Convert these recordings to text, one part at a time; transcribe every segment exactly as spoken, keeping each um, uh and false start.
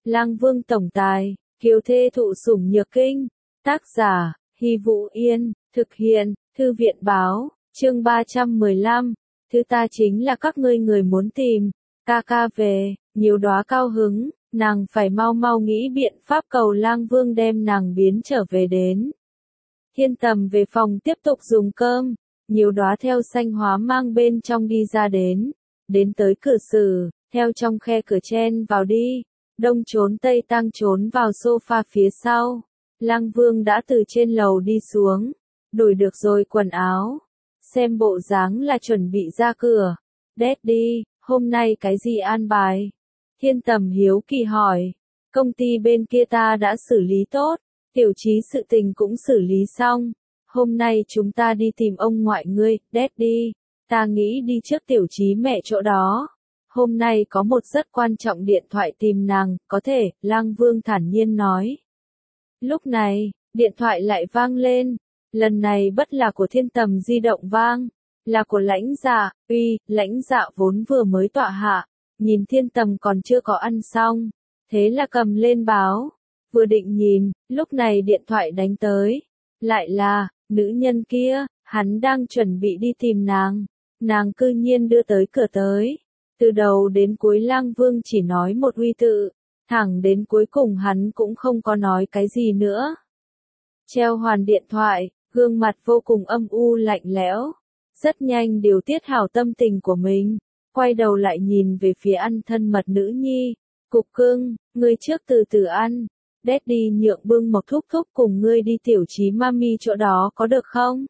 Lang Vương tổng tài, kiều thê thụ sủng nhược kinh. Tác giả, Hy Vũ Yên, thực hiện, Thư viện báo, chương ba trăm mười lăm. Thứ ta chính là các ngươi người muốn tìm. Ca ca về, nhiều đóa cao hứng, nàng phải mau mau nghĩ biện pháp cầu Lang Vương đem nàng biến trở về đến. Thiên Tầm về phòng tiếp tục dùng cơm, nhiều đóa theo xanh hóa mang bên trong đi ra đến, đến tới cửa sử, theo trong khe cửa chen vào đi, đông trốn tây tăng trốn vào sofa phía sau. Lang Vương đã từ trên lầu đi xuống, đổi được rồi quần áo, xem bộ dáng là chuẩn bị ra cửa. Daddy, hôm nay cái gì an bài? Thiên Tầm hiếu kỳ hỏi. Công ty bên kia ta đã xử lý tốt, tiểu trí sự tình cũng xử lý xong. Hôm nay chúng ta đi tìm ông ngoại ngươi, Daddy. Ta nghĩ đi trước tiểu trí mẹ chỗ đó. Hôm nay có một rất quan trọng điện thoại tìm nàng, có thể, Lang Vương thản nhiên nói. Lúc này, điện thoại lại vang lên. Lần này bất là của Thiên Tầm di động vang, là của lãnh dạ. Uy, lãnh dạ vốn vừa mới tọa hạ, nhìn Thiên Tầm còn chưa có ăn xong, thế là cầm lên báo, vừa định nhìn, lúc này điện thoại đánh tới, lại là, nữ nhân kia, hắn đang chuẩn bị đi tìm nàng, nàng cư nhiên đưa tới cửa tới, từ đầu đến cuối Lang Vương chỉ nói một uy tự, thẳng đến cuối cùng hắn cũng không có nói cái gì nữa. Treo hoàn điện thoại, gương mặt vô cùng âm u lạnh lẽo, rất nhanh điều tiết hảo tâm tình của mình. Quay đầu lại nhìn về phía ăn thân mật nữ nhi, cục cưng, ngươi trước từ từ ăn, Daddy nhượng bưng một thúc thúc cùng ngươi đi tiểu trí mami chỗ đó có được không?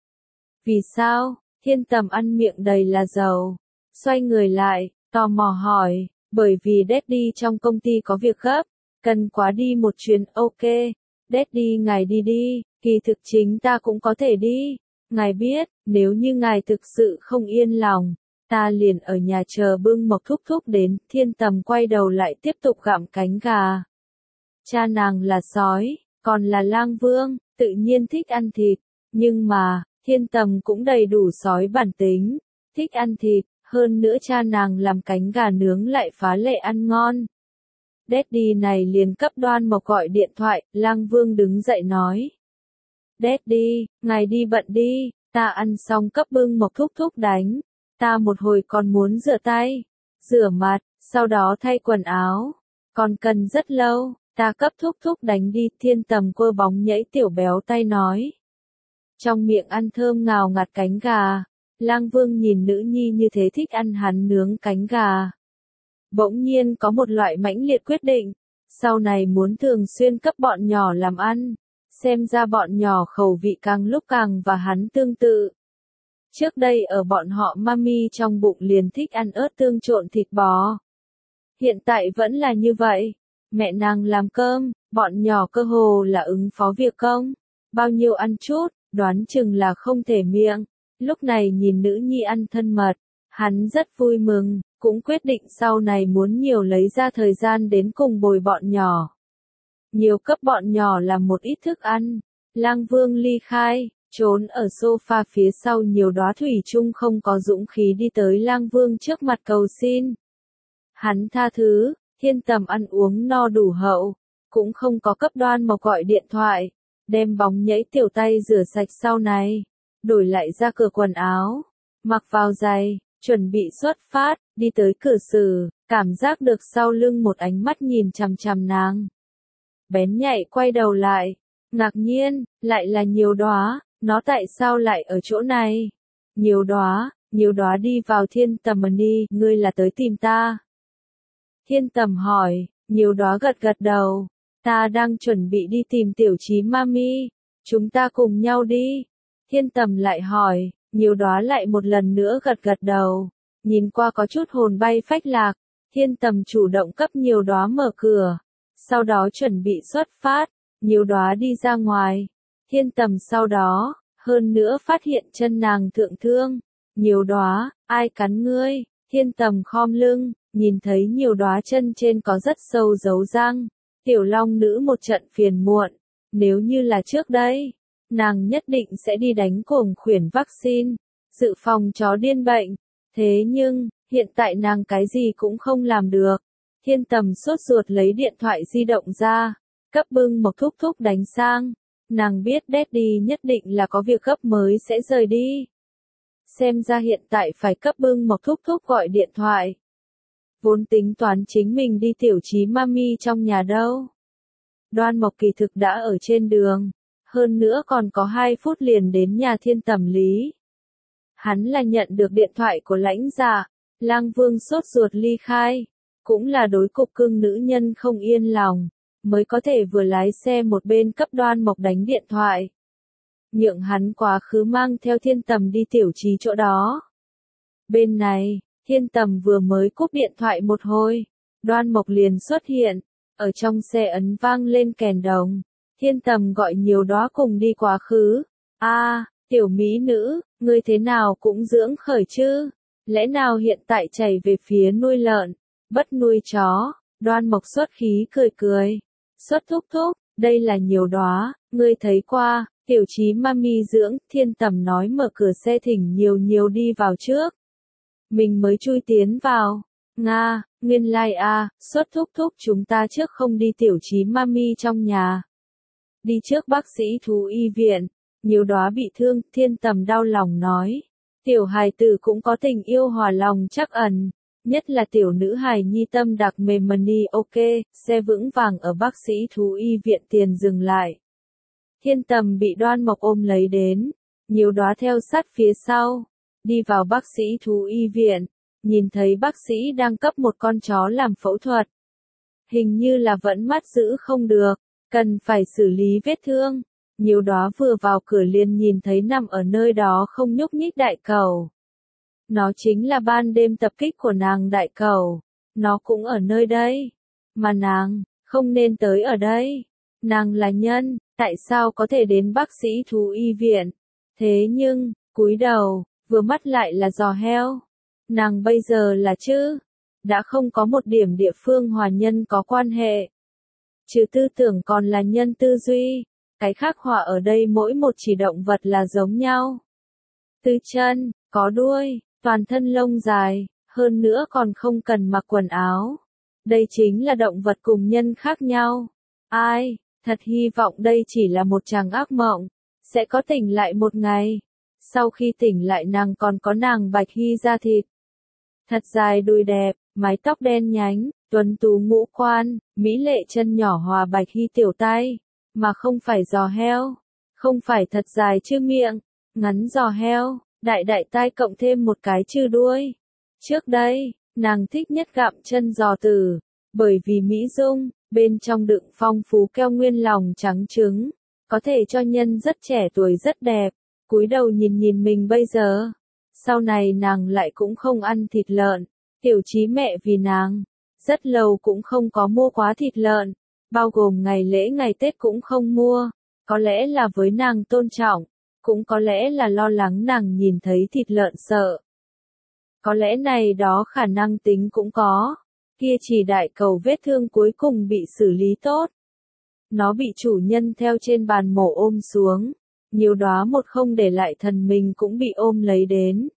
Vì sao? Thiên Tầm ăn miệng đầy là dầu, xoay người lại, tò mò hỏi, bởi vì Daddy trong công ty có việc gấp, cần quá đi một chuyến. Ok, Daddy ngài đi đi, kỳ thực chính ta cũng có thể đi, ngài biết, nếu như ngài thực sự không yên lòng, ta liền ở nhà chờ bưng mộc thúc thúc đến. Thiên Tầm quay đầu lại tiếp tục gặm cánh gà. Cha nàng là sói, còn là Lang Vương, tự nhiên thích ăn thịt, nhưng mà, Thiên Tầm cũng đầy đủ sói bản tính, thích ăn thịt, hơn nữa cha nàng làm cánh gà nướng lại phá lệ ăn ngon. Daddy này liền cấp Đoan Mộc gọi điện thoại, Lang Vương đứng dậy nói. Daddy, ngài đi bận đi, ta ăn xong cấp bưng mộc thúc thúc đánh. Ta một hồi còn muốn rửa tay, rửa mặt, sau đó thay quần áo. Còn cần rất lâu, ta cấp thúc thúc đánh đi. Thiên Tầm quơ bóng nhảy tiểu béo tay nói. Trong miệng ăn thơm ngào ngạt cánh gà, Lang Vương nhìn nữ nhi như thế thích ăn hắn nướng cánh gà. Bỗng nhiên có một loại mãnh liệt quyết định, sau này muốn thường xuyên cấp bọn nhỏ làm ăn, xem ra bọn nhỏ khẩu vị càng lúc càng và hắn tương tự. Trước đây ở bọn họ mami trong bụng liền thích ăn ớt tương trộn thịt bò. Hiện tại vẫn là như vậy, mẹ nàng làm cơm, bọn nhỏ cơ hồ là ứng phó việc công, bao nhiêu ăn chút, đoán chừng là không thể miệng. Lúc này nhìn nữ nhi ăn thân mật, hắn rất vui mừng, cũng quyết định sau này muốn nhiều lấy ra thời gian đến cùng bồi bọn nhỏ. Nhiều cấp bọn nhỏ làm một ít thức ăn. Lang Vương ly khai, trốn ở sofa phía sau. Nhiều đóa thủy chung không có dũng khí đi tới Lang Vương trước mặt cầu xin. Hắn tha thứ, Thiên Tầm ăn uống no đủ hậu, cũng không có cấp Đoan Mộc gọi điện thoại, đem bóng nhảy tiểu tay rửa sạch sau này, đổi lại ra cửa quần áo, mặc vào giày, chuẩn bị xuất phát, đi tới cửa sử, cảm giác được sau lưng một ánh mắt nhìn chằm chằm nàng. Bén nhạy quay đầu lại, ngạc nhiên, lại là Nhiều Đóa, nó tại sao lại ở chỗ này? Nhiều Đóa, Nhiều Đóa đi vào Thiên Tầm đi, ngươi là tới tìm ta. Thiên Tầm hỏi, Nhiều Đóa gật gật đầu, ta đang chuẩn bị đi tìm tiểu trí mami, chúng ta cùng nhau đi. Thiên Tầm lại hỏi, Nhiều Đóa lại một lần nữa gật gật đầu, nhìn qua có chút hồn bay phách lạc. Thiên Tầm chủ động cấp Nhiều Đóa mở cửa, sau đó chuẩn bị xuất phát. Nhiều Đóa đi ra ngoài, Thiên Tầm sau đó, hơn nữa phát hiện chân nàng thượng thương. Nhiều Đóa, ai cắn ngươi? Thiên Tầm khom lưng, nhìn thấy Nhiều Đóa chân trên có rất sâu dấu răng. Tiểu Long nữ một trận phiền muộn, nếu như là trước đây, nàng nhất định sẽ đi đánh cuồng khuyển vaccine, dự phòng chó điên bệnh. Thế nhưng, hiện tại nàng cái gì cũng không làm được. Thiên Tầm sốt ruột lấy điện thoại di động ra, cấp bưng Mộc Thúc Thúc đánh sang. Nàng biết Daddy nhất định là có việc gấp mới sẽ rời đi. Xem ra hiện tại phải cấp bưng Mộc Thúc Thúc gọi điện thoại. Vốn tính toán chính mình đi tiểu trí mami trong nhà đâu. Đoan Mộc kỳ thực đã ở trên đường, hơn nữa còn có hai phút liền đến nhà Thiên Tầm Lý. Hắn là nhận được điện thoại của lãnh dạ, Lang Vương sốt ruột ly khai, cũng là đối cục cưng nữ nhân không yên lòng, mới có thể vừa lái xe một bên cấp Đoan Mộc đánh điện thoại. Nhượng hắn quá khứ mang theo Thiên Tầm đi tiểu trí chỗ đó. Bên này, Thiên Tầm vừa mới cúp điện thoại một hồi, Đoan Mộc liền xuất hiện, ở trong xe ấn vang lên kèn đồng. Thiên Tầm gọi nhiều đó cùng đi quá khứ. A, à, tiểu mỹ nữ, ngươi thế nào cũng dưỡng khởi chứ? Lẽ nào hiện tại chảy về phía nuôi lợn, bất nuôi chó? Đoan Mộc xuất khí cười cười. Xuất Thúc Thúc, đây là nhiều đóa, ngươi thấy qua, tiểu trí mami dưỡng. Thiên Tầm nói mở cửa xe thỉnh nhiều nhiều đi vào trước. Mình mới chui tiến vào. Nga, nguyên lai like a, Xuất Thúc Thúc chúng ta trước không đi tiểu trí mami trong nhà. Đi trước bác sĩ thú y viện, nhiều đóa bị thương. Thiên Tầm đau lòng nói. Tiểu hài tử cũng có tình yêu hòa lòng chắc ẩn, nhất là tiểu nữ hài nhi tâm đặc mềm mani. Ok, xe vững vàng ở bác sĩ thú y viện tiền dừng lại. Thiên Tầm bị Đoan Mộc ôm lấy đến, nhiều đóa theo sát phía sau, đi vào bác sĩ thú y viện, nhìn thấy bác sĩ đang cấp một con chó làm phẫu thuật. Hình như là vẫn mắt giữ không được, cần phải xử lý vết thương. Nhiều đóa vừa vào cửa liền nhìn thấy nằm ở nơi đó không nhúc nhích đại cẩu. Nó chính là ban đêm tập kích của nàng đại cẩu. Nó cũng ở nơi đây. Mà nàng, không nên tới ở đây. Nàng là nhân, tại sao có thể đến bác sĩ thú y viện? Thế nhưng, cúi đầu, vừa mắt lại là giò heo. Nàng bây giờ là chứ? Đã không có một điểm địa phương hòa nhân có quan hệ. Trừ tư tưởng còn là nhân tư duy. Cái khác họa ở đây mỗi một chỉ động vật là giống nhau. Tư chân, có đuôi, toàn thân lông dài, hơn nữa còn không cần mặc quần áo. Đây chính là động vật cùng nhân khác nhau. Ai, thật hy vọng đây chỉ là một tràng ác mộng, sẽ có tỉnh lại một ngày. Sau khi tỉnh lại nàng còn có nàng bạch hy da thịt. Thật dài đùi đẹp, mái tóc đen nhánh, tuấn tú ngũ quan, mỹ lệ chân nhỏ hòa bạch hy tiểu tay. Mà không phải giò heo, không phải thật dài chư miệng, ngắn giò heo, đại đại tai cộng thêm một cái chư đuôi. Trước đây, nàng thích nhất gặm chân giò tử, bởi vì mỹ dung, bên trong đựng phong phú keo nguyên lòng trắng trứng, có thể cho nhân rất trẻ tuổi rất đẹp. Cúi đầu nhìn nhìn mình bây giờ, sau này nàng lại cũng không ăn thịt lợn, tiểu trí mẹ vì nàng, rất lâu cũng không có mua quá thịt lợn. Bao gồm ngày lễ ngày Tết cũng không mua, có lẽ là với nàng tôn trọng, cũng có lẽ là lo lắng nàng nhìn thấy thịt lợn sợ. Có lẽ này đó khả năng tính cũng có, kia chỉ đại cầu vết thương cuối cùng bị xử lý tốt. Nó bị chủ nhân theo trên bàn mổ ôm xuống, nhiều đóa một không để lại thần mình cũng bị ôm lấy đến.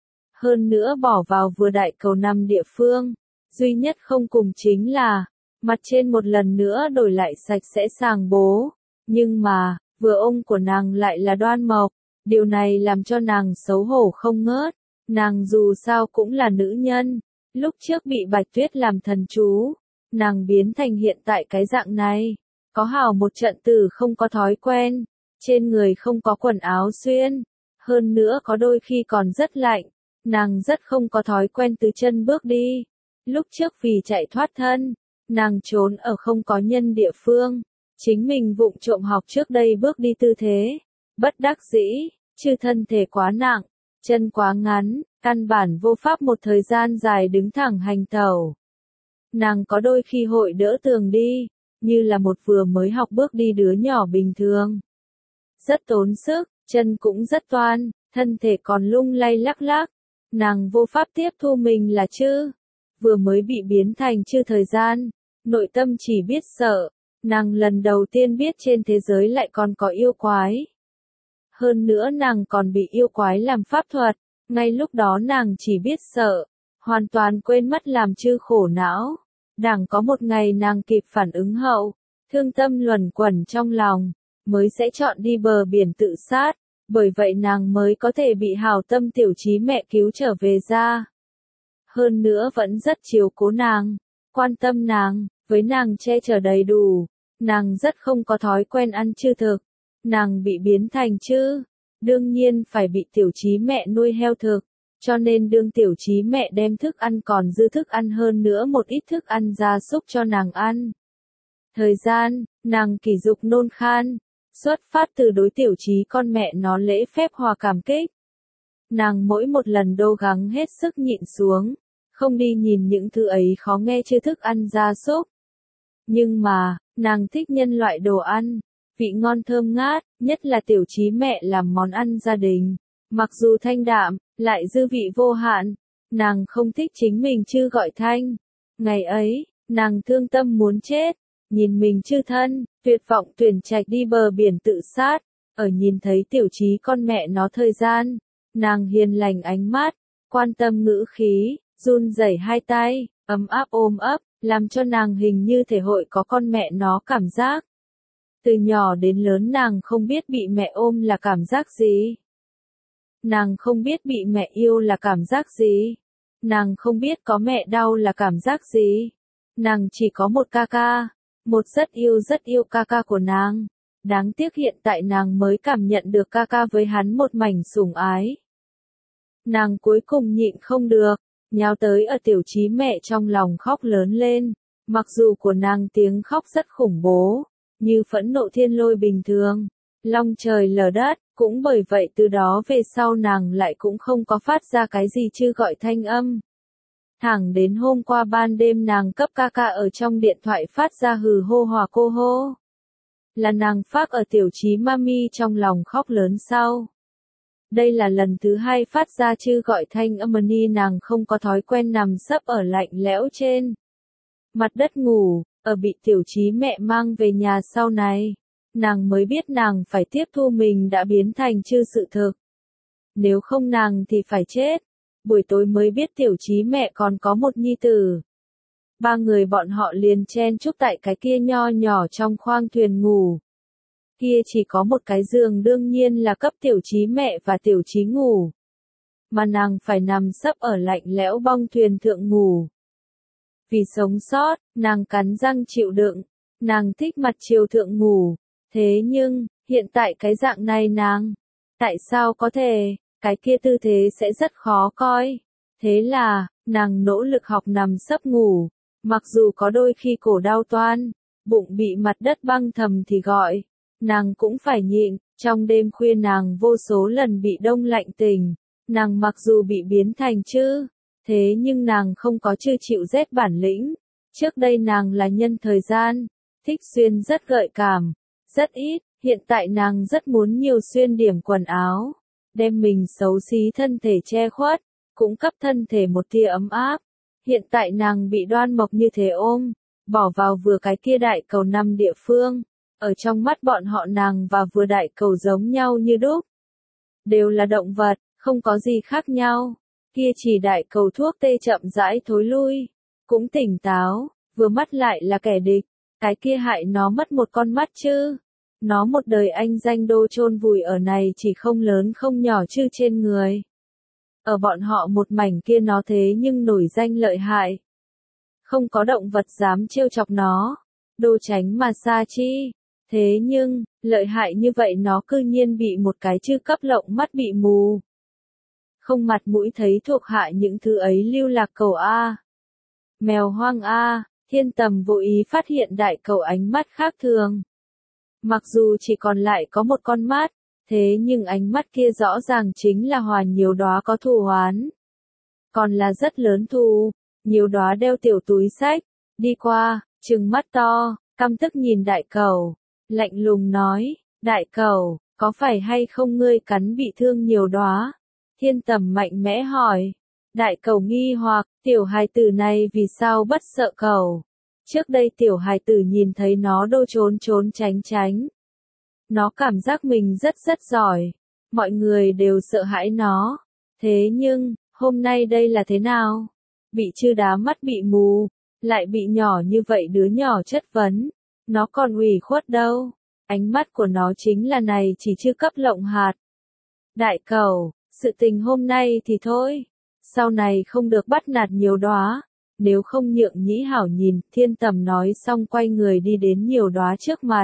Hơn nữa bỏ vào vừa đại cầu nằm địa phương, duy nhất không cùng chính là, mặt trên một lần nữa đổi lại sạch sẽ sàng bố, nhưng mà, vừa ôm của nàng lại là Đoan Mộc, điều này làm cho nàng xấu hổ không ngớt, nàng dù sao cũng là nữ nhân, lúc trước bị Bạch Tuyết làm thần chú, nàng biến thành hiện tại cái dạng này, có hảo một trận tử không có thói quen, trên người không có quần áo xuyên, hơn nữa có đôi khi còn rất lạnh, nàng rất không có thói quen từ chân bước đi, lúc trước vì chạy thoát thân. Nàng trốn ở không có nhân địa phương, chính mình vụng trộm học trước đây bước đi tư thế, bất đắc dĩ, chứ thân thể quá nặng, chân quá ngắn, căn bản vô pháp một thời gian dài đứng thẳng hành tẩu. Nàng có đôi khi hội đỡ tường đi, như là một vừa mới học bước đi đứa nhỏ bình thường. Rất tốn sức, chân cũng rất toan, thân thể còn lung lay lắc lắc, nàng vô pháp tiếp thu mình là chư, vừa mới bị biến thành chư thời gian. Nội tâm chỉ biết sợ, nàng lần đầu tiên biết trên thế giới lại còn có yêu quái. Hơn nữa nàng còn bị yêu quái làm pháp thuật, ngay lúc đó nàng chỉ biết sợ, hoàn toàn quên mất làm chư khổ não. Đảng có một ngày nàng kịp phản ứng hậu, thương tâm luẩn quẩn trong lòng, mới sẽ chọn đi bờ biển tự sát, bởi vậy nàng mới có thể bị hảo tâm tiểu trí mẹ cứu trở về ra. Hơn nữa vẫn rất chiếu cố nàng, quan tâm nàng, với nàng che chở đầy đủ, nàng rất không có thói quen ăn chư thực, nàng bị biến thành chư, đương nhiên phải bị tiểu trí mẹ nuôi heo thực, cho nên đương tiểu trí mẹ đem thức ăn còn dư thức ăn hơn nữa một ít thức ăn gia súc cho nàng ăn. Thời gian, nàng kỷ dục nôn khan, xuất phát từ đối tiểu trí con mẹ nó lễ phép hòa cảm kích. Nàng mỗi một lần đô gắng hết sức nhịn xuống, không đi nhìn những thứ ấy khó nghe chư thức ăn gia súc. Nhưng mà, nàng thích nhân loại đồ ăn, vị ngon thơm ngát, nhất là tiểu trí mẹ làm món ăn gia đình. Mặc dù thanh đạm, lại dư vị vô hạn, nàng không thích chính mình chư gọi thanh. Ngày ấy, nàng thương tâm muốn chết, nhìn mình chư thân, tuyệt vọng tuyển trạch đi bờ biển tự sát, ở nhìn thấy tiểu trí con mẹ nó thời gian, nàng hiền lành ánh mắt, quan tâm ngữ khí, run rẩy hai tay, ấm áp ôm ấp, làm cho nàng hình như thể hội có con mẹ nó cảm giác. Từ nhỏ đến lớn nàng không biết bị mẹ ôm là cảm giác gì. Nàng không biết bị mẹ yêu là cảm giác gì. Nàng không biết có mẹ đau là cảm giác gì. Nàng chỉ có một ca ca, một rất yêu rất yêu ca ca của nàng. Đáng tiếc hiện tại nàng mới cảm nhận được ca ca với hắn một mảnh sủng ái. Nàng cuối cùng nhịn không được, nhào tới ở tiểu trí mẹ trong lòng khóc lớn lên. Mặc dù của nàng tiếng khóc rất khủng bố, như phẫn nộ thiên lôi bình thường, long trời lở đất, cũng bởi vậy từ đó về sau nàng lại cũng không có phát ra cái gì chư gọi thanh âm. Thẳng đến hôm qua ban đêm nàng cấp ca ca ở trong điện thoại phát ra hừ hô hòa cô hô. Là nàng phát ở tiểu trí mami trong lòng khóc lớn sau. Đây là lần thứ hai phát ra chư gọi thanh âm ni nàng không có thói quen nằm sấp ở lạnh lẽo trên mặt đất ngủ, ở bị tiểu trí mẹ mang về nhà sau này. Nàng mới biết nàng phải tiếp thu mình đã biến thành chư sự thực. Nếu không nàng thì phải chết. Buổi tối mới biết tiểu trí mẹ còn có một nhi tử. Ba người bọn họ liền chen chúc tại cái kia nho nhỏ trong khoang thuyền ngủ. Kia chỉ có một cái giường đương nhiên là cấp tiểu trí mẹ và tiểu trí ngủ. Mà nàng phải nằm sấp ở lạnh lẽo bong thuyền thượng ngủ. Vì sống sót, nàng cắn răng chịu đựng. Nàng thích mặt chiều thượng ngủ. Thế nhưng, hiện tại cái dạng này nàng, tại sao có thể, cái kia tư thế sẽ rất khó coi. Thế là, nàng nỗ lực học nằm sấp ngủ, mặc dù có đôi khi cổ đau toan, bụng bị mặt đất băng thầm thì gọi, nàng cũng phải nhịn, trong đêm khuya nàng vô số lần bị đông lạnh tỉnh, nàng mặc dù bị biến thành chư, thế nhưng nàng không có chư chịu rét bản lĩnh, trước đây nàng là nhân thời gian, thích xuyên rất gợi cảm. Rất ít, hiện tại nàng rất muốn nhiều xuyên điểm quần áo, đem mình xấu xí thân thể che khuất, cũng cấp thân thể một tia ấm áp. Hiện tại nàng bị Đoan Mộc như thế ôm, bỏ vào vừa cái kia đại cầu năm địa phương, ở trong mắt bọn họ nàng và vừa đại cầu giống nhau như đúc. Đều là động vật, không có gì khác nhau, kia chỉ đại cầu thuốc tê chậm rãi thối lui, cũng tỉnh táo, vừa mắt lại là kẻ địch. Cái kia hại nó mất một con mắt chứ. Nó một đời anh danh đô chôn vùi ở này chỉ không lớn không nhỏ chứ trên người. Ở bọn họ một mảnh kia nó thế nhưng nổi danh lợi hại. Không có động vật dám trêu chọc nó. Đô tránh mà xa chi. Thế nhưng, lợi hại như vậy nó cư nhiên bị một cái chư cấp lộng mắt bị mù. Không mặt mũi thấy thuộc hạ những thứ ấy lưu lạc cầu A. Mèo hoang A. Thiên Tầm vô ý phát hiện đại cầu ánh mắt khác thường. Mặc dù chỉ còn lại có một con mắt, thế nhưng ánh mắt kia rõ ràng chính là hòa nhiều đóa có thù oán. Còn là rất lớn thù, nhiều đóa đeo tiểu túi sách, đi qua, trừng mắt to, căm tức nhìn đại cầu, lạnh lùng nói, đại cầu, có phải hay không ngươi cắn bị thương nhiều đóa? Thiên Tầm mạnh mẽ hỏi. Đại cầu nghi hoặc, tiểu hài tử này vì sao bất sợ cầu? Trước đây tiểu hài tử nhìn thấy nó đô trốn trốn tránh tránh. Nó cảm giác mình rất rất giỏi. Mọi người đều sợ hãi nó. Thế nhưng, hôm nay đây là thế nào? Bị chư đá mắt bị mù. lại bị nhỏ như vậy đứa nhỏ chất vấn, nó còn ủy khuất đâu, ánh mắt của nó chính là này chỉ chưa cấp lộng hạt. Đại cầu, sự tình hôm nay thì thôi, sau này không được bắt nạt nhiều đóa, nếu không nhượng nhĩ hảo nhìn, Thiên Tầm nói xong quay người đi đến nhiều đóa trước mặt.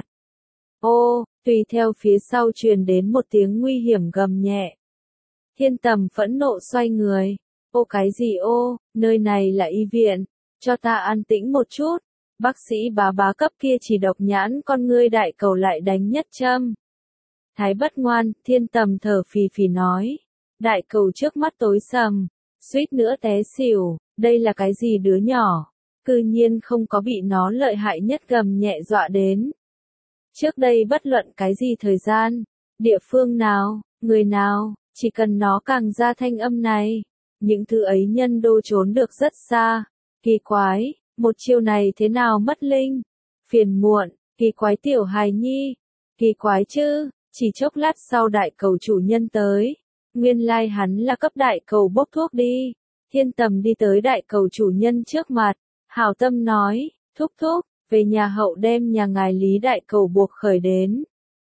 Ô, tùy theo phía sau truyền đến một tiếng nguy hiểm gầm nhẹ. Thiên Tầm phẫn nộ xoay người, ô cái gì ô, nơi này là y viện, cho ta an tĩnh một chút, bác sĩ bá bá cấp kia chỉ độc nhãn con ngươi đại cầu lại đánh nhất châm. Thái bất ngoan, Thiên Tầm thở phì phì nói, đại cầu trước mắt tối sầm, suýt nữa té xỉu, đây là cái gì đứa nhỏ, cư nhiên không có bị nó lợi hại nhất gầm nhẹ dọa đến. Trước đây bất luận cái gì thời gian, địa phương nào, người nào, chỉ cần nó càng ra thanh âm này, những thứ ấy nhân đô trốn được rất xa. Kỳ quái, một chiêu này thế nào mất linh? Phiền muộn, kỳ quái tiểu hài nhi, kỳ quái chứ, chỉ chốc lát sau đại cầu chủ nhân tới. Nguyên lai hắn là cấp đại cầu bốc thuốc đi. Thiên Tầm đi tới đại cầu chủ nhân trước mặt, hảo tâm nói, thúc thúc, về nhà hậu đem nhà ngài Lý đại cầu buộc khởi đến.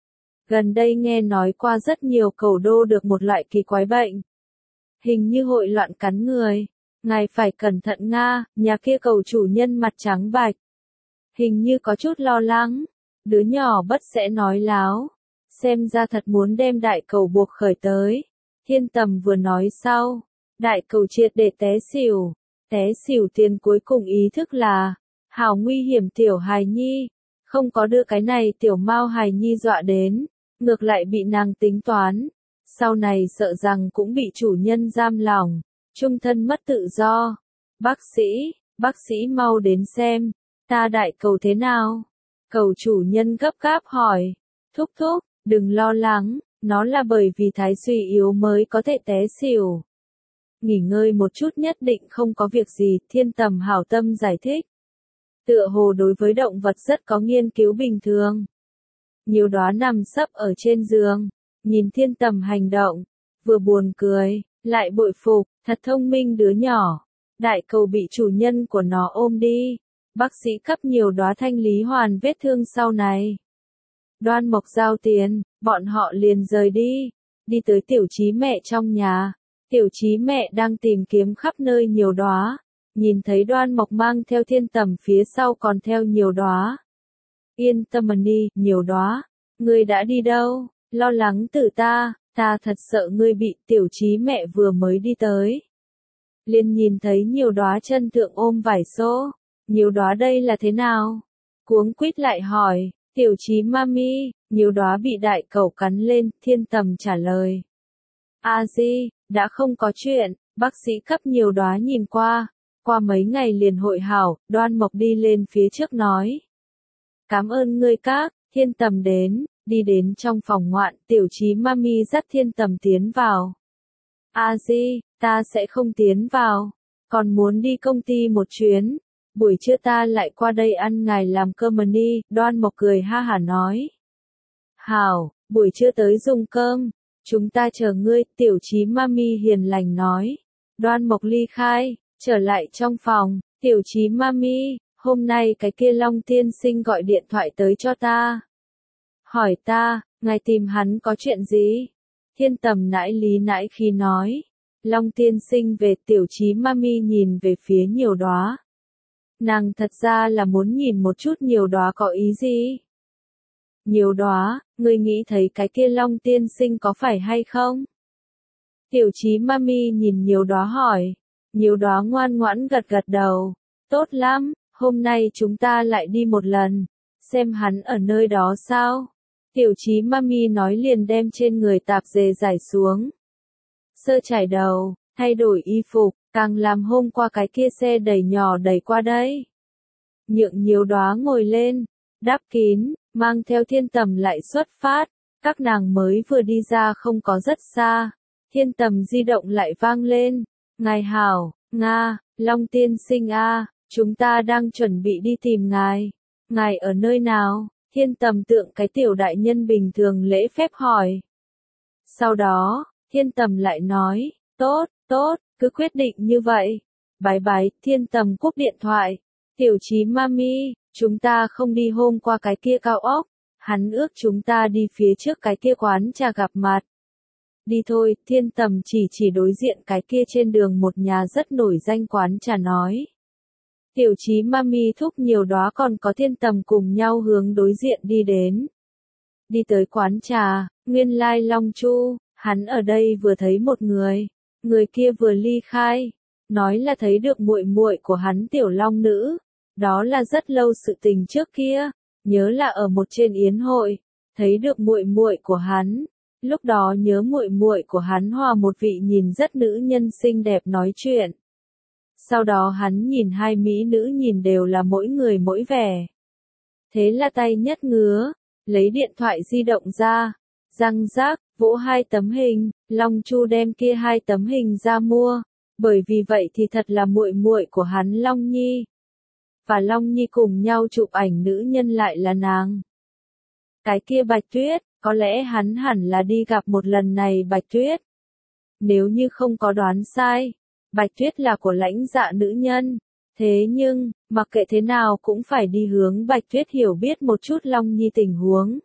Gần đây nghe nói qua rất nhiều cầu đô được một loại kỳ quái bệnh. Hình như hội loạn cắn người. Ngài phải cẩn thận nga, nhà kia cầu chủ nhân mặt trắng bạch. Hình như có chút lo lắng. Đứa nhỏ bất sẽ nói láo. Xem ra thật muốn đem đại cầu buộc khởi tới. Thiên Tầm vừa nói sau. Đại cầu triệt để té xỉu. Té xỉu tiền cuối cùng ý thức là. Hảo nguy hiểm tiểu hài nhi. Không có đưa cái này tiểu mau hài nhi dọa đến. Ngược lại bị nàng tính toán. Sau này sợ rằng cũng bị chủ nhân giam lỏng. Trung thân mất tự do. Bác sĩ, bác sĩ mau đến xem. Ta đại cầu thế nào? Cầu chủ nhân gấp gáp hỏi. Thúc thúc, đừng lo lắng. Nó là bởi vì thái suy yếu mới có thể té xỉu. Nghỉ ngơi một chút nhất định không có việc gì. Thiên Tầm hảo tâm giải thích. Tựa hồ đối với động vật rất có nghiên cứu bình thường. Nhiều đóa nằm sấp ở trên giường. Nhìn Thiên Tầm hành động. Vừa buồn cười, lại bội phục, thật thông minh đứa nhỏ. Đại cầu bị chủ nhân của nó ôm đi. Bác sĩ cấp nhiều đóa thanh lý hoàn vết thương sau này. Đoan Mộc giao tiền, bọn họ liền rời đi. Đi tới tiểu trí mẹ trong nhà. Tiểu trí mẹ đang tìm kiếm khắp nơi nhiều đóa. Nhìn thấy Đoan Mộc mang theo Thiên Tầm phía sau còn theo nhiều đóa. Yên tâm đi, nhiều đóa. Ngươi đã đi đâu? Lo lắng tự ta, ta thật sợ ngươi bị tiểu trí mẹ vừa mới đi tới. Liền nhìn thấy nhiều đóa chân thượng ôm vải xô. Nhiều đóa đây là thế nào? Cuống quýt lại hỏi, tiểu trí mami, nhiều đóa bị đại cầu cắn lên, Thiên Tầm trả lời. A di, đã không có chuyện, bác sĩ cấp nhiều đóa nhìn qua. Qua mấy ngày liền hội hảo, Đoan Mộc đi lên phía trước nói. Cảm ơn ngươi các, Thiên Tầm đến. Đi đến trong phòng ngoạn, tiểu trí mami dắt Thiên Tầm tiến vào. A di, ta sẽ không tiến vào. Còn muốn đi công ty một chuyến. Buổi trưa ta lại qua đây ăn ngài làm cơm đi. Đoan Mộc cười ha hả nói. Hảo, buổi trưa tới dùng cơm. Chúng ta chờ ngươi, tiểu trí mami hiền lành nói. Đoan Mộc ly khai, trở lại trong phòng. Tiểu trí mami, hôm nay cái kia Long tiên sinh gọi điện thoại tới cho ta. Hỏi ta, ngài tìm hắn có chuyện gì? Thiên Tầm nãi lý nãi khi nói. Long tiên sinh về tiểu trí mami nhìn về phía nhiều đóa. Nàng thật ra là muốn nhìn một chút nhiều đóa có ý gì? Nhiều đóa, ngươi nghĩ thấy cái kia Long tiên sinh có phải hay không? Tiểu trí mami nhìn nhiều đóa hỏi. Nhiều đóa ngoan ngoãn gật gật đầu. Tốt lắm, hôm nay chúng ta lại đi một lần. Xem hắn ở nơi đó sao? Tiểu trí mami nói liền đem trên người tạp dề giải xuống. Sơ chải đầu, thay đổi y phục, càng làm hôm qua cái kia xe đẩy nhỏ đẩy qua đây. Nhượng nhiều đóa ngồi lên, đắp kín, mang theo Thiên Tầm lại xuất phát. Các nàng mới vừa đi ra không có rất xa. Thiên Tầm di động lại vang lên. Ngài hảo, Nga, Long tiên sinh a, chúng ta đang chuẩn bị đi tìm ngài. Ngài ở nơi nào? Thiên Tầm tượng cái tiểu đại nhân bình thường lễ phép hỏi. Sau đó, Thiên Tầm lại nói, tốt, tốt, cứ quyết định như vậy. Bái bái, Thiên Tầm cúp điện thoại. Tiểu Chí Mami, chúng ta không đi hôm qua cái kia cao ốc, hắn ước chúng ta đi phía trước cái kia quán trà gặp mặt. Đi thôi, Thiên Tầm chỉ chỉ đối diện cái kia trên đường một nhà rất nổi danh quán trà nói. Tiểu Chí Mami thúc nhiều đóa còn có Thiên Tầm cùng nhau hướng đối diện đi đến. Đi tới quán trà, nguyên lai Long Chu, hắn ở đây vừa thấy một người, người kia vừa ly khai, nói là thấy được muội muội của hắn Tiểu Long Nữ, đó là rất lâu sự tình trước kia, nhớ là ở một trên yến hội, thấy được muội muội của hắn, lúc đó nhớ muội muội của hắn hòa một vị nhìn rất nữ nhân xinh đẹp nói chuyện. Sau đó hắn nhìn hai mỹ nữ nhìn đều là mỗi người mỗi vẻ. Thế là tay nhất ngứa, lấy điện thoại di động ra, răng rác, vỗ hai tấm hình, Long Chu đem kia hai tấm hình ra mua, bởi vì vậy thì thật là muội muội của hắn Long Nhi. Và Long Nhi cùng nhau chụp ảnh nữ nhân lại là nàng. Cái kia Bạch Tuyết, có lẽ hắn hẳn là đi gặp một lần này Bạch Tuyết. Nếu như không có đoán sai, Bạch Tuyết là của Lãnh Dạ nữ nhân. Thế nhưng, mặc kệ thế nào cũng phải đi hướng Bạch Tuyết hiểu biết một chút Long Nhi tình huống.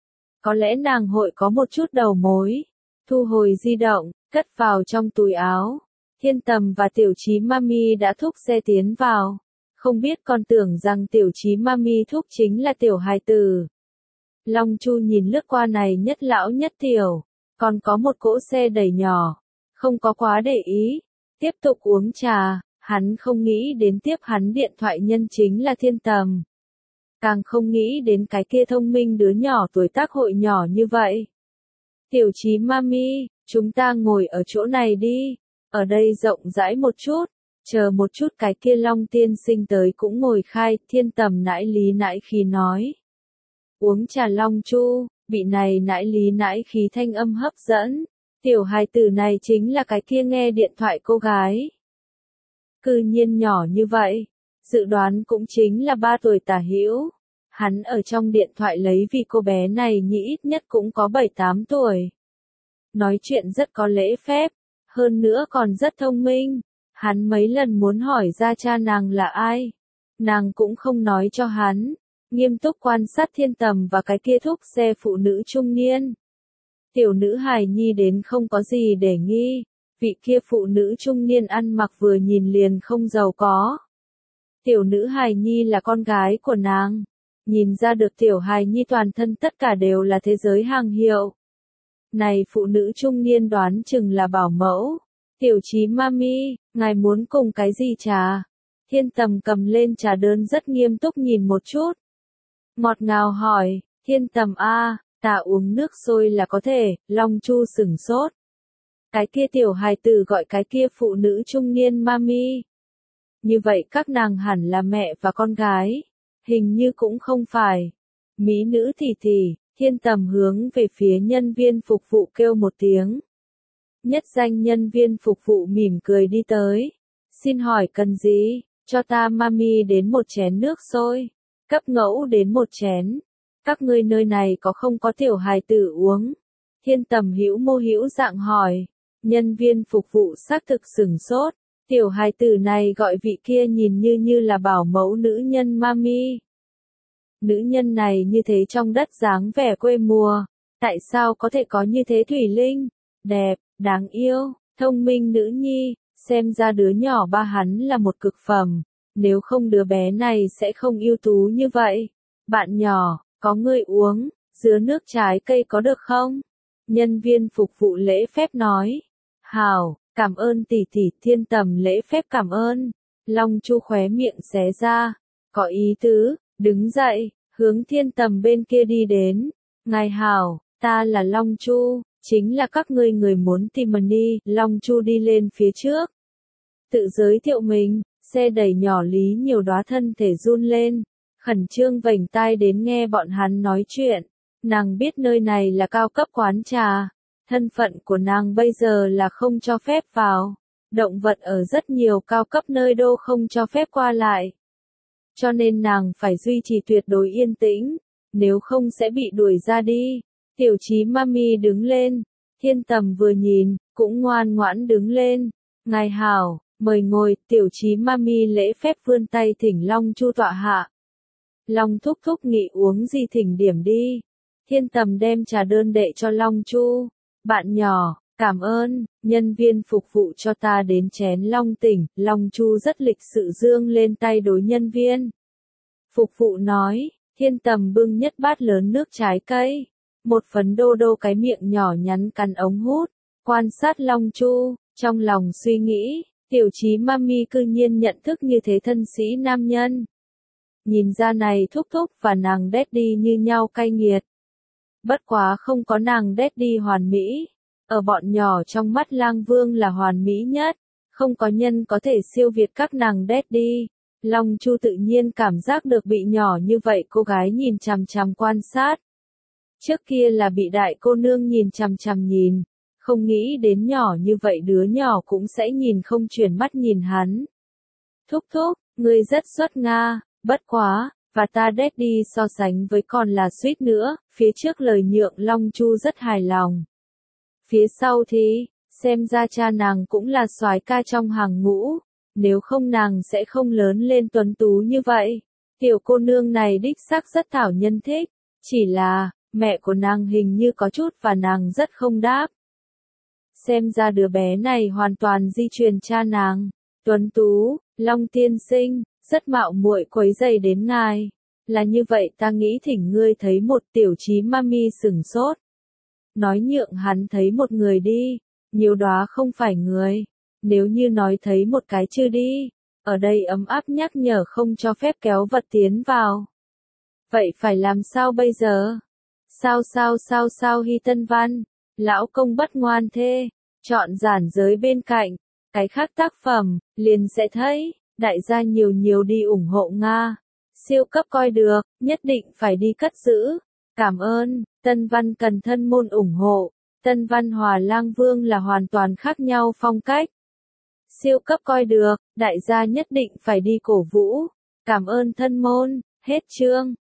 Có lẽ nàng hội có một chút đầu mối. Thu hồi di động, cất vào trong túi áo. Thiên Tầm và Tiểu Chí Mami đã thúc xe tiến vào. Không biết còn tưởng rằng Tiểu Chí Mami thúc chính là Tiểu hài tử. Long Chu nhìn lướt qua này nhất lão nhất tiểu. Còn có một cỗ xe đẩy nhỏ. Không có quá để ý. Tiếp tục uống trà. Hắn không nghĩ đến tiếp hắn điện thoại nhân chính là Thiên Tầm. Càng không nghĩ đến cái kia thông minh đứa nhỏ tuổi tác hội nhỏ như vậy. Tiểu Chí Mami, chúng ta ngồi ở chỗ này đi. Ở đây rộng rãi một chút. Chờ một chút cái kia Long tiên sinh tới cũng ngồi khai. Thiên Tầm nãi lý nãi khí nói. Uống trà Long Chu, bị này nãi lý nãi khí thanh âm hấp dẫn. Tiểu hài tử này chính là cái kia nghe điện thoại cô gái. Cư nhiên nhỏ như vậy, dự đoán cũng chính là ba tuổi tả hữu. Hắn ở trong điện thoại lấy vì cô bé này nhĩ ít nhất cũng có bảy tám tuổi. Nói chuyện rất có lễ phép, hơn nữa còn rất thông minh. Hắn mấy lần muốn hỏi ra cha nàng là ai. Nàng cũng không nói cho hắn, nghiêm túc quan sát Thiên Tầm và cái kia thúc xe phụ nữ trung niên. Tiểu nữ hài nhi đến không có gì để nghi. Vị kia phụ nữ trung niên ăn mặc vừa nhìn liền không giàu có. Tiểu nữ hài nhi là con gái của nàng. Nhìn ra được tiểu hài nhi toàn thân tất cả đều là thế giới hàng hiệu. Này phụ nữ trung niên đoán chừng là bảo mẫu. Tiểu Chí Mami, ngài muốn cùng cái gì trà? Thiên Tầm cầm lên trà đơn rất nghiêm túc nhìn một chút. Ngọt ngào hỏi, Thiên Tầm a, ta uống nước sôi là có thể. Long Chu sửng sốt. Cái kia tiểu hài tử gọi cái kia phụ nữ trung niên Mami. Như vậy các nàng hẳn là mẹ và con gái. Hình như cũng không phải. Mỹ nữ tỷ tỷ, Thiên Tầm hướng về phía nhân viên phục vụ kêu một tiếng. Nhất danh nhân viên phục vụ mỉm cười đi tới. Xin hỏi cần gì? Cho ta Mami đến một chén nước sôi. Cấp Ngẫu đến một chén. Các ngươi nơi này có không có tiểu hài tử uống? Thiên Tầm hữu mô hữu dạng hỏi. Nhân viên phục vụ xác thực sửng sốt. Tiểu hài tử này gọi vị kia nhìn như như là bảo mẫu nữ nhân Mami. Nữ nhân này như thế trong đất dáng vẻ quê mùa. Tại sao có thể có như thế Thủy Linh? Đẹp, đáng yêu, thông minh nữ nhi. Xem ra đứa nhỏ ba hắn là một cực phẩm. Nếu không đứa bé này sẽ không ưu tú như vậy. Bạn nhỏ, có người uống, dứa nước trái cây có được không? Nhân viên phục vụ lễ phép nói. Hảo, cảm ơn tỷ tỷ. Thiên Tầm lễ phép cảm ơn. Long Chu khóe miệng xé ra. Có ý tứ, đứng dậy, hướng Thiên Tầm bên kia đi đến. Ngài hảo, ta là Long Chu, chính là các ngươi người muốn tìm mình đi. Long Chu đi lên phía trước. Tự giới thiệu mình, xe đẩy nhỏ lý nhiều đóa thân thể run lên. Khẩn trương vành tai đến nghe bọn hắn nói chuyện. Nàng biết nơi này là cao cấp quán trà. Thân phận của nàng bây giờ là không cho phép vào. Động vật ở rất nhiều cao cấp nơi đô không cho phép qua lại. Cho nên nàng phải duy trì tuyệt đối yên tĩnh. Nếu không sẽ bị đuổi ra đi. Tiểu Chí Mami đứng lên. Thiên Tầm vừa nhìn, cũng ngoan ngoãn đứng lên. Ngài hảo, Mời ngồi, tiểu trí mami lễ phép vươn tay thỉnh Long Chu tọa hạ. Long thúc thúc nghị uống gì thỉnh điểm đi. Thiên Tầm đem trà đơn đệ cho Long Chu. Bạn nhỏ, cảm ơn, nhân viên phục vụ cho ta đến chén long tỉnh. Long Chu rất lịch sự dương lên tay đối nhân viên. Phục vụ nói, Thiên Tầm bưng nhất bát lớn nước trái cây. Một phấn đô đô cái miệng nhỏ nhắn cắn ống hút. Quan sát Long Chu, trong lòng suy nghĩ, tiểu trí mami cư nhiên nhận thức như thế thân sĩ nam nhân. Nhìn ra này thúc thúc và nàng daddy như nhau cay nghiệt. Bất quá không có nàng daddy hoàn mỹ. Ở bọn nhỏ trong mắt Lang Vương là hoàn mỹ nhất. Không có nhân có thể siêu việt các nàng daddy. Long Chu tự nhiên cảm giác được bị nhỏ như vậy cô gái nhìn chằm chằm quan sát. Trước kia là bị đại cô nương nhìn chằm chằm nhìn. Không nghĩ đến nhỏ như vậy đứa nhỏ cũng sẽ nhìn không chuyển mắt nhìn hắn. Thúc thúc, ngươi rất xuất Nga, bất quá, và ta daddy so sánh với còn là suýt nữa, phía trước lời nhượng Long Chu rất hài lòng. Phía sau thì, xem ra cha nàng cũng là soái ca trong hàng ngũ, nếu không nàng sẽ không lớn lên tuấn tú như vậy. Tiểu cô nương này đích xác rất thảo nhân thích, chỉ là, mẹ của nàng hình như có chút và nàng rất không đáp. Xem ra đứa bé này hoàn toàn di truyền cha nàng. Tuấn tú, Long tiên sinh, rất mạo muội quấy rầy đến ngài. Là như vậy ta nghĩ thỉnh ngươi thấy một tiểu trí mami sửng sốt. Nói nhượng hắn thấy một người đi, nhiều đó không phải người. Nếu như nói thấy một cái chưa đi, ở đây ấm áp nhắc nhở không cho phép kéo vật tiến vào. Vậy phải làm sao bây giờ? Sao sao sao sao Hy Tân Văn, lão công bất ngoan thế, chọn giản giới bên cạnh, cái khác tác phẩm, liền sẽ thấy, đại gia nhiều nhiều đi ủng hộ Nga. Siêu cấp coi được, nhất định phải đi cất giữ. Cảm ơn, Tân Văn cần thân môn ủng hộ. Tân Văn hòa Lang Vương là hoàn toàn khác nhau phong cách. Siêu cấp coi được, đại gia nhất định phải đi cổ vũ. Cảm ơn thân môn, hết chương.